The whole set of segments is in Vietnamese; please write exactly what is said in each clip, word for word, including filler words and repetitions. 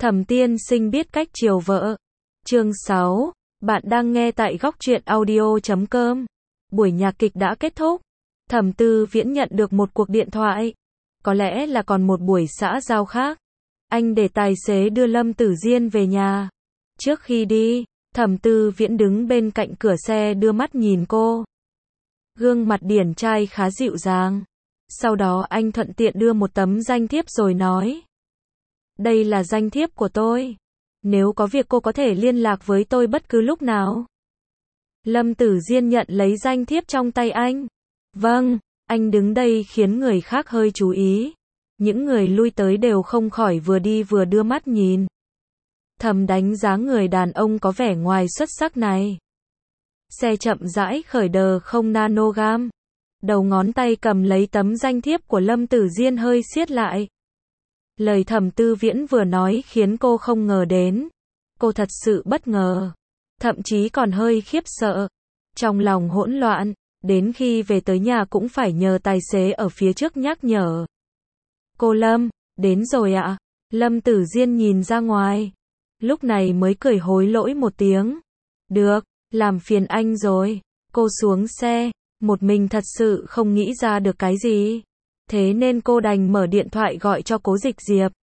Thẩm tiên sinh biết cách chiều vợ. Chương sáu. Bạn đang nghe tại góc truyện audio chấm com. Buổi nhạc kịch đã kết thúc. Thẩm Tư Viễn nhận được một cuộc điện thoại. Có lẽ là còn một buổi xã giao khác. Anh để tài xế đưa Lâm Tử Diên về nhà. Trước khi đi, Thẩm Tư Viễn đứng bên cạnh cửa xe đưa mắt nhìn cô. Gương mặt điển trai khá dịu dàng. Sau đó anh thuận tiện đưa một tấm danh thiếp rồi nói. Đây là danh thiếp của tôi. Nếu có việc cô có thể liên lạc với tôi bất cứ lúc nào. Lâm Tử Diên nhận lấy danh thiếp trong tay anh. Vâng, anh đứng đây khiến người khác hơi chú ý. Những người lui tới đều không khỏi vừa đi vừa đưa mắt nhìn. Thầm đánh giá người đàn ông có vẻ ngoài xuất sắc này. Xe chậm rãi khởi đờ không nanogam. Đầu ngón tay cầm lấy tấm danh thiếp của Lâm Tử Diên hơi siết lại. Lời Thẩm Tư Viễn vừa nói khiến cô không ngờ đến. Cô thật sự bất ngờ. Thậm chí còn hơi khiếp sợ. Trong lòng hỗn loạn. Đến khi về tới nhà cũng phải nhờ tài xế ở phía trước nhắc nhở. Cô Lâm, đến rồi ạ. Lâm Tử Diên nhìn ra ngoài. Lúc này mới cười hối lỗi một tiếng. Được, làm phiền anh rồi. Cô xuống xe. Một mình thật sự không nghĩ ra được cái gì. Thế nên cô đành mở điện thoại gọi cho Cố Dịch Diệp.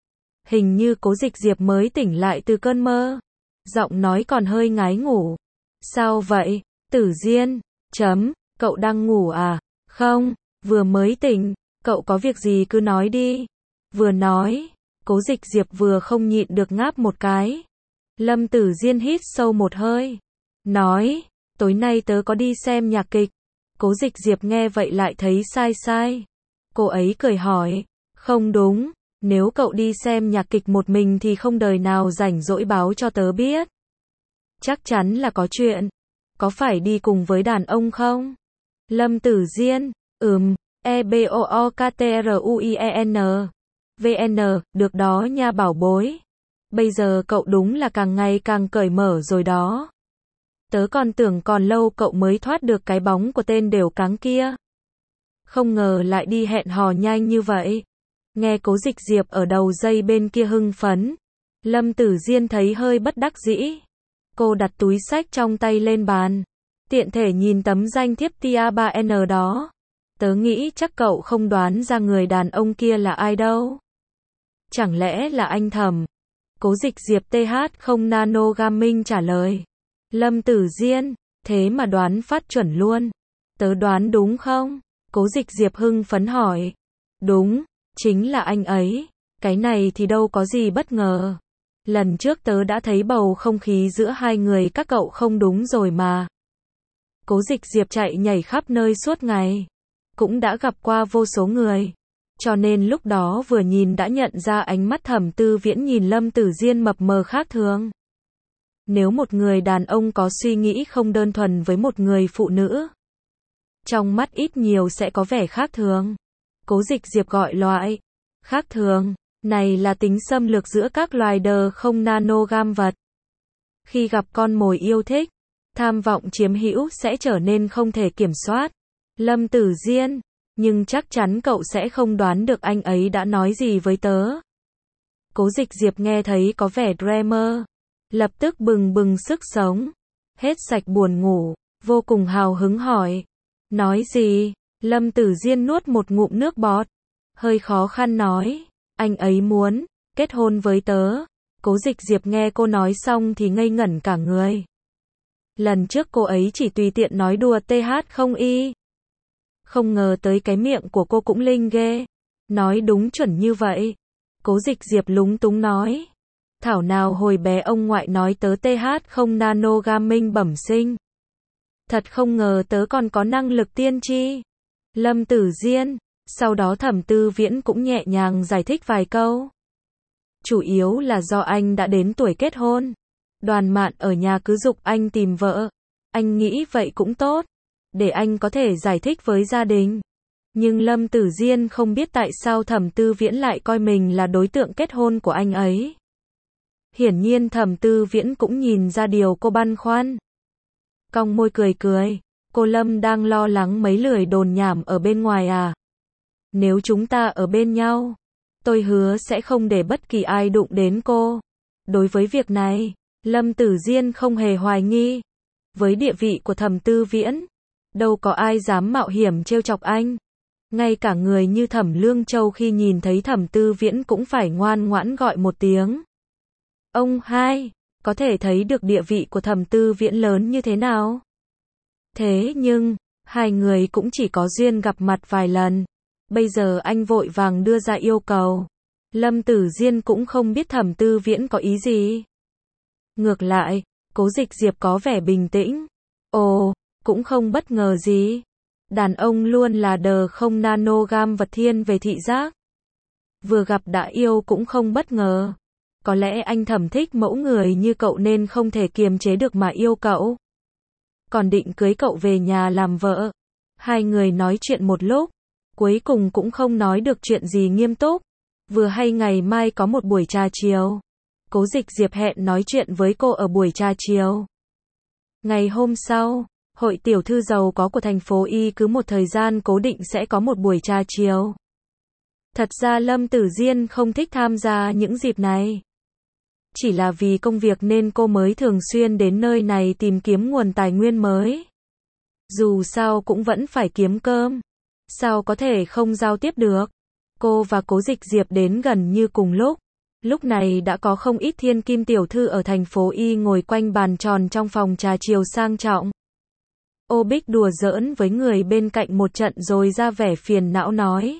Hình như Cố Dịch Diệp mới tỉnh lại từ cơn mơ. Giọng nói còn hơi ngái ngủ. Sao vậy? Tử Diên. Chấm. Cậu đang ngủ à? Không, vừa mới tỉnh. Cậu có việc gì cứ nói đi. Vừa nói, Cố Dịch Diệp vừa không nhịn được ngáp một cái. Lâm Tử Diên hít sâu một hơi. Nói, tối nay tớ có đi xem nhạc kịch. Cố Dịch Diệp nghe vậy lại thấy sai sai. Cô ấy cười hỏi, không đúng, nếu cậu đi xem nhạc kịch một mình thì không đời nào rảnh rỗi báo cho tớ biết. Chắc chắn là có chuyện. Có phải đi cùng với đàn ông không? Lâm Tử Diên, ừm, E B O O K T R U I E N. V N, được đó nha bảo bối. Bây giờ cậu đúng là càng ngày càng cởi mở rồi đó. Tớ còn tưởng còn lâu cậu mới thoát được cái bóng của tên đều cáng kia. Không ngờ lại đi hẹn hò nhanh như vậy. Nghe Cố Dịch Diệp ở đầu dây bên kia hưng phấn. Lâm Tử Diên thấy hơi bất đắc dĩ. Cô đặt túi xách trong tay lên bàn. Tiện thể nhìn tấm danh thiếp T A ba N đó. Tớ nghĩ chắc cậu không đoán ra người đàn ông kia là ai đâu. Chẳng lẽ là anh Thẩm? Cố Dịch Diệp T H không nano gaming trả lời. Lâm Tử Diên, thế mà đoán phát chuẩn luôn. Tớ đoán đúng không? Cố Dịch Diệp hưng phấn hỏi. Đúng, chính là anh ấy. Cái này thì đâu có gì bất ngờ. Lần trước tớ đã thấy bầu không khí giữa hai người các cậu không đúng rồi mà. Cố Dịch Diệp chạy nhảy khắp nơi suốt ngày. Cũng đã gặp qua vô số người. Cho nên lúc đó vừa nhìn đã nhận ra ánh mắt Thẩm Tư Viễn nhìn Lâm Tử Diên mập mờ khác thường. Nếu một người đàn ông có suy nghĩ không đơn thuần với một người phụ nữ, trong mắt ít nhiều sẽ có vẻ khác thường. Cố Dịch Diệp gọi loại khác thường này là tính xâm lược giữa các loài đờ không nanogam vật. Khi gặp con mồi yêu thích, tham vọng chiếm hữu sẽ trở nên không thể kiểm soát. Lâm Tử Diên, nhưng chắc chắn cậu sẽ không đoán được anh ấy đã nói gì với tớ. Cố Dịch Diệp nghe thấy có vẻ dreamer, lập tức bừng bừng sức sống, hết sạch buồn ngủ, vô cùng hào hứng hỏi. Nói gì? Lâm Tử Diên nuốt một ngụm nước bọt, hơi khó khăn nói. Anh ấy muốn kết hôn với tớ. Cố Dịch Diệp nghe cô nói xong thì ngây ngẩn cả người. Lần trước cô ấy chỉ tùy tiện nói đùa T H không y. Không ngờ tới cái miệng của cô cũng linh ghê. Nói đúng chuẩn như vậy. Cố Dịch Diệp lúng túng nói. Thảo nào hồi bé ông ngoại nói tớ T H không nano gaming bẩm sinh. Thật không ngờ tớ còn có năng lực tiên tri. Lâm Tử Diên. Sau đó Thẩm Tư Viễn cũng nhẹ nhàng giải thích vài câu. Chủ yếu là do anh đã đến tuổi kết hôn. Đoàn Mạn ở nhà cứ giục anh tìm vợ. Anh nghĩ vậy cũng tốt. Để anh có thể giải thích với gia đình. Nhưng Lâm Tử Diên không biết tại sao Thẩm Tư Viễn lại coi mình là đối tượng kết hôn của anh ấy. Hiển nhiên Thẩm Tư Viễn cũng nhìn ra điều cô băn khoăn. Cong môi cười cười. Cô Lâm đang lo lắng mấy lời đồn nhảm ở bên ngoài à? Nếu chúng ta ở bên nhau, Tôi hứa sẽ không để bất kỳ ai đụng đến cô. Đối với việc này, Lâm Tử Diên không hề hoài nghi. Với địa vị của Thẩm Tư Viễn, đâu có ai dám mạo hiểm trêu chọc anh. Ngay cả người như Thẩm Lương Châu khi nhìn thấy Thẩm Tư Viễn cũng phải ngoan ngoãn gọi một tiếng. Ông hai, có thể thấy được địa vị của Thẩm Tư Viễn lớn như thế nào. Thế nhưng, hai người cũng chỉ có duyên gặp mặt vài lần. Bây giờ anh vội vàng đưa ra yêu cầu. Lâm Tử Diên cũng không biết Thẩm Tư Viễn có ý gì. Ngược lại, Cố Dịch Diệp có vẻ bình tĩnh. Ồ, cũng không bất ngờ gì. Đàn ông luôn là đờ không nano gam vật thiên về thị giác. Vừa gặp đã yêu cũng không bất ngờ. Có lẽ anh Thẩm thích mẫu người như cậu nên không thể kiềm chế được mà yêu cậu. Còn định cưới cậu về nhà làm vợ. Hai người nói chuyện một lúc, cuối cùng cũng không nói được chuyện gì nghiêm túc. Vừa hay ngày mai có một buổi trà chiều. Cố Dịch Diệp hẹn nói chuyện với cô ở buổi trà chiều. Ngày hôm sau, hội tiểu thư giàu có của thành phố Y cứ một thời gian cố định sẽ có một buổi trà chiều. Thật ra Lâm Tử Diên không thích tham gia những dịp này. Chỉ là vì công việc nên cô mới thường xuyên đến nơi này tìm kiếm nguồn tài nguyên mới. Dù sao cũng vẫn phải kiếm cơm. Sao có thể không giao tiếp được. Cô và Cố Dịch Diệp đến gần như cùng lúc. Lúc này đã có không ít thiên kim tiểu thư ở thành phố Y ngồi quanh bàn tròn trong phòng trà chiều sang trọng. Ô Bích đùa giỡn với người bên cạnh một trận rồi ra vẻ phiền não nói.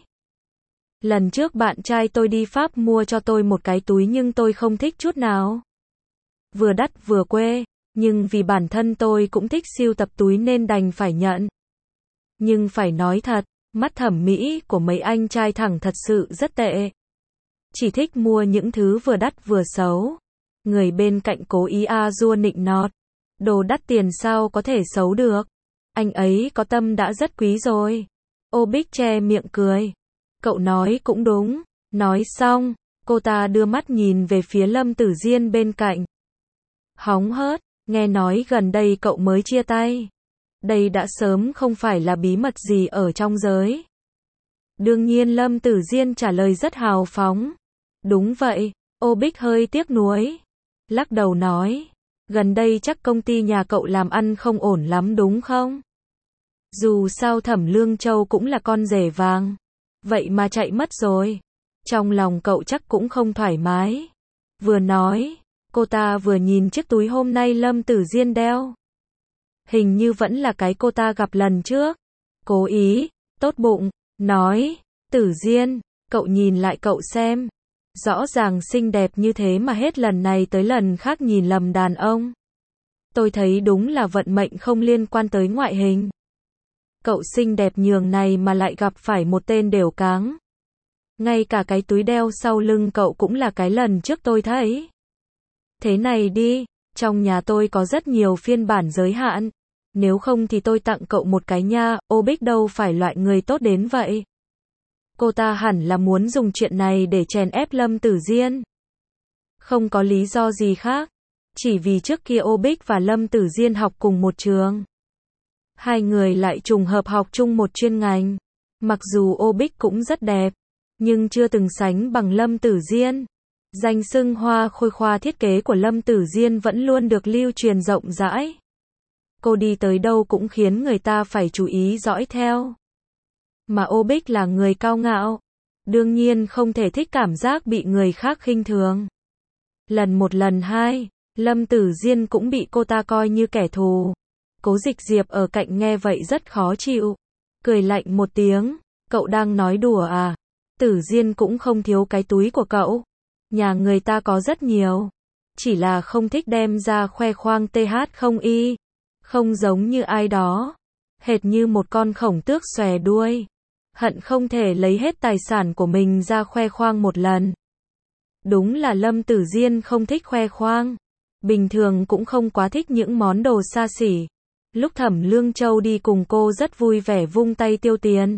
Lần trước bạn trai tôi đi Pháp mua cho tôi một cái túi nhưng tôi không thích chút nào. Vừa đắt vừa quê, nhưng vì bản thân tôi cũng thích sưu tập túi nên đành phải nhận. Nhưng phải nói thật, mắt thẩm mỹ của mấy anh trai thẳng thật sự rất tệ. Chỉ thích mua những thứ vừa đắt vừa xấu. Người bên cạnh cố ý a dua nịnh nọt. Đồ đắt tiền sao có thể xấu được. Anh ấy có tâm đã rất quý rồi. Ô Bích che miệng cười. Cậu nói cũng đúng. Nói xong, cô ta đưa mắt nhìn về phía Lâm Tử Diên bên cạnh. Hóng hớt, nghe nói gần đây cậu mới chia tay. Đây đã sớm không phải là bí mật gì ở trong giới. Đương nhiên Lâm Tử Diên trả lời rất hào phóng. Đúng vậy, Ô Bích hơi tiếc nuối. Lắc đầu nói, gần đây chắc công ty nhà cậu làm ăn không ổn lắm đúng không? Dù sao Thẩm Lương Châu cũng là con rể vàng. Vậy mà chạy mất rồi. Trong lòng cậu chắc cũng không thoải mái. Vừa nói, cô ta vừa nhìn chiếc túi hôm nay Lâm Tử Diên đeo. Hình như vẫn là cái cô ta gặp lần trước. Cố ý, tốt bụng, nói, Tử Diên, cậu nhìn lại cậu xem. Rõ ràng xinh đẹp như thế mà hết lần này tới lần khác nhìn lầm đàn ông. Tôi thấy đúng là vận mệnh không liên quan tới ngoại hình. Cậu xinh đẹp nhường này mà lại gặp phải một tên đều cáng. Ngay cả cái túi đeo sau lưng cậu cũng là cái lần trước tôi thấy. Thế này đi, trong nhà tôi có rất nhiều phiên bản giới hạn. Nếu không thì tôi tặng cậu một cái nha, Ô Bích đâu phải loại người tốt đến vậy. Cô ta hẳn là muốn dùng chuyện này để chèn ép Lâm Tử Diên. Không có lý do gì khác. Chỉ vì trước kia Ô Bích và Lâm Tử Diên học cùng một trường. Hai người lại trùng hợp học chung một chuyên ngành. Mặc dù Ô Bích cũng rất đẹp, nhưng chưa từng sánh bằng Lâm Tử Diên. Danh xưng hoa khôi khoa thiết kế của Lâm Tử Diên vẫn luôn được lưu truyền rộng rãi. Cô đi tới đâu cũng khiến người ta phải chú ý dõi theo. Mà Ô Bích là người cao ngạo, đương nhiên không thể thích cảm giác bị người khác khinh thường. Lần một lần hai, Lâm Tử Diên cũng bị cô ta coi như kẻ thù. Cố Dịch Diệp ở cạnh nghe vậy rất khó chịu. Cười lạnh một tiếng, cậu đang nói đùa à? Tử Diên cũng không thiếu cái túi của cậu. Nhà người ta có rất nhiều. Chỉ là không thích đem ra khoe khoang th không y. Không giống như ai đó. Hệt như một con khổng tước xòe đuôi. Hận không thể lấy hết tài sản của mình ra khoe khoang một lần. Đúng là Lâm Tử Diên không thích khoe khoang. Bình thường cũng không quá thích những món đồ xa xỉ. Lúc Thẩm Lương Châu đi cùng cô rất vui vẻ vung tay tiêu tiền.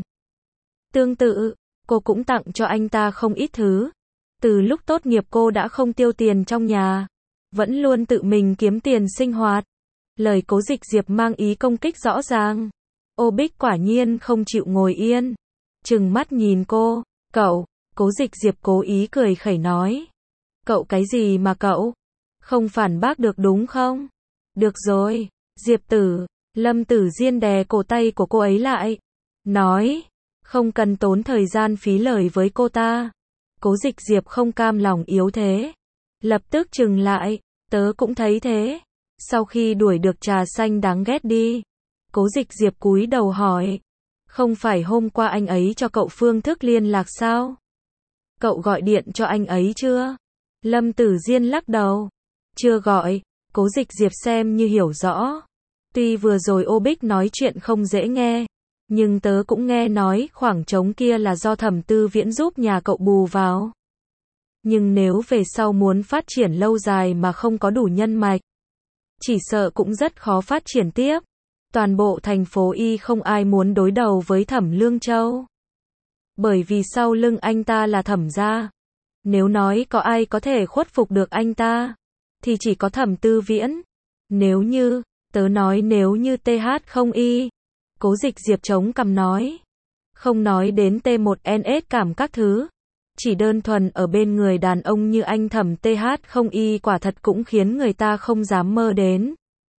Tương tự, cô cũng tặng cho anh ta không ít thứ. Từ lúc tốt nghiệp cô đã không tiêu tiền trong nhà. Vẫn luôn tự mình kiếm tiền sinh hoạt. Lời Cố Dịch Diệp mang ý công kích rõ ràng. Ô Bích quả nhiên không chịu ngồi yên. Trừng mắt nhìn cô, cậu, Cố Dịch Diệp cố ý cười khẩy nói. Cậu cái gì mà cậu? Không phản bác được đúng không? Được rồi, Diệp tử. Lâm Tử Diên đè cổ tay của cô ấy lại. Nói. Không cần tốn thời gian phí lời với cô ta. Cố Dịch Diệp không cam lòng yếu thế. Lập tức trừng lại. Tớ cũng thấy thế. Sau khi đuổi được trà xanh đáng ghét đi. Cố Dịch Diệp cúi đầu hỏi. Không phải hôm qua anh ấy cho cậu phương thức liên lạc sao? Cậu gọi điện cho anh ấy chưa? Lâm Tử Diên lắc đầu. Chưa gọi. Cố Dịch Diệp xem như hiểu rõ. Tuy vừa rồi Ô Bích nói chuyện không dễ nghe, nhưng tớ cũng nghe nói khoảng trống kia là do Thẩm Tư Viễn giúp nhà cậu bù vào. Nhưng nếu về sau muốn phát triển lâu dài mà không có đủ nhân mạch, chỉ sợ cũng rất khó phát triển tiếp. Toàn bộ thành phố Y không ai muốn đối đầu với Thẩm Lương Châu. Bởi vì sau lưng anh ta là Thẩm gia. Nếu nói có ai có thể khuất phục được anh ta, thì chỉ có Thẩm Tư Viễn. Nếu như, tớ nói nếu như tê hát không y. Cố Dịch Diệp chống cằm nói. Không nói đến T một N S cảm các thứ. Chỉ đơn thuần ở bên người đàn ông như anh Thẩm tê hát không y quả thật cũng khiến người ta không dám mơ đến.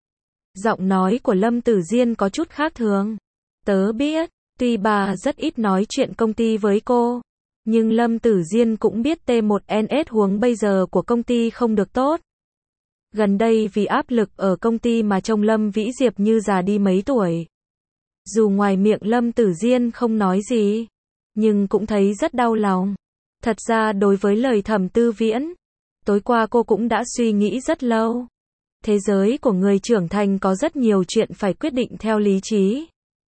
Giọng nói của Lâm Tử Diên có chút khác thường. Tớ biết, tuy bà rất ít nói chuyện công ty với cô, nhưng Lâm Tử Diên cũng biết T một N S huống bây giờ của công ty không được tốt. Gần đây vì áp lực ở công ty mà trông Lâm Vĩ Diệp như già đi mấy tuổi. Dù ngoài miệng Lâm Tử Diên không nói gì, nhưng cũng thấy rất đau lòng. Thật ra đối với lời Thẩm Tư Viễn, tối qua cô cũng đã suy nghĩ rất lâu. Thế giới của người trưởng thành có rất nhiều chuyện phải quyết định theo lý trí.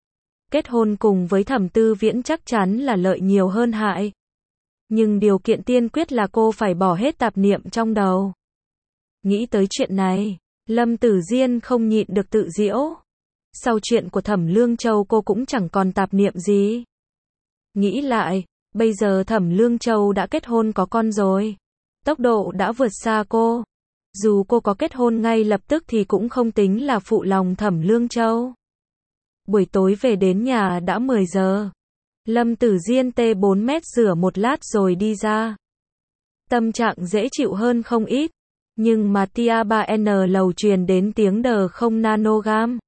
Kết hôn cùng với Thẩm Tư Viễn chắc chắn là lợi nhiều hơn hại. Nhưng điều kiện tiên quyết là cô phải bỏ hết tạp niệm trong đầu. Nghĩ tới chuyện này, Lâm Tử Diên không nhịn được tự giễu. Sau chuyện của Thẩm Lương Châu cô cũng chẳng còn tạp niệm gì. Nghĩ lại, bây giờ Thẩm Lương Châu đã kết hôn có con rồi. Tốc độ đã vượt xa cô. Dù cô có kết hôn ngay lập tức thì cũng không tính là phụ lòng Thẩm Lương Châu. Buổi tối về đến nhà đã mười giờ. Lâm Tử Diên tê bốn mét rửa một lát rồi đi ra. Tâm trạng dễ chịu hơn không ít. Nhưng mà Tia ba N lầu truyền đến tiếng đờ không nanogam.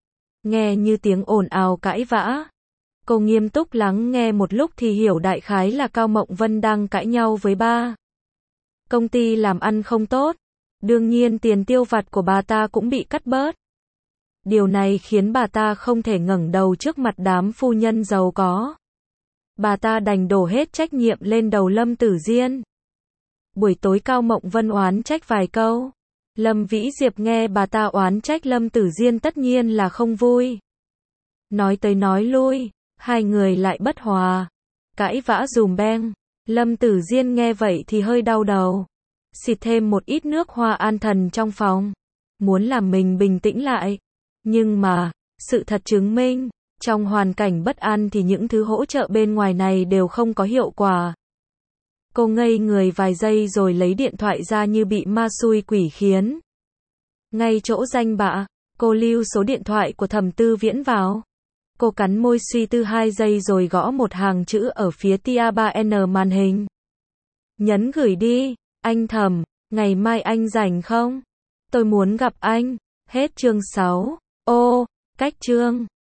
Nghe như tiếng ồn ào cãi vã. Cô nghiêm túc lắng nghe một lúc thì hiểu đại khái là Cao Mộng Vân đang cãi nhau với ba. Công ty làm ăn không tốt. Đương nhiên tiền tiêu vặt của bà ta cũng bị cắt bớt. Điều này khiến bà ta không thể ngẩng đầu trước mặt đám phu nhân giàu có. Bà ta đành đổ hết trách nhiệm lên đầu Lâm Tử Diên. Buổi tối Cao Mộng Vân oán trách vài câu. Lâm Vĩ Diệp nghe bà ta oán trách Lâm Tử Diên tất nhiên là không vui. Nói tới nói lui, hai người lại bất hòa. Cãi vã dùm beng. Lâm Tử Diên nghe vậy thì hơi đau đầu. Xịt thêm một ít nước hoa an thần trong phòng. Muốn làm mình bình tĩnh lại. Nhưng mà, sự thật chứng minh, trong hoàn cảnh bất an thì những thứ hỗ trợ bên ngoài này đều không có hiệu quả. Cô ngây người vài giây rồi lấy điện thoại ra như bị ma xui quỷ khiến. Ngay chỗ danh bạ, cô lưu số điện thoại của Thẩm Tư Viễn vào. Cô cắn môi suy tư hai giây rồi gõ một hàng chữ ở phía Tia ba N màn hình. Nhấn gửi đi, anh Thẩm, ngày mai anh rảnh không? Tôi muốn gặp anh. Hết chương sáu. Ô, cách chương.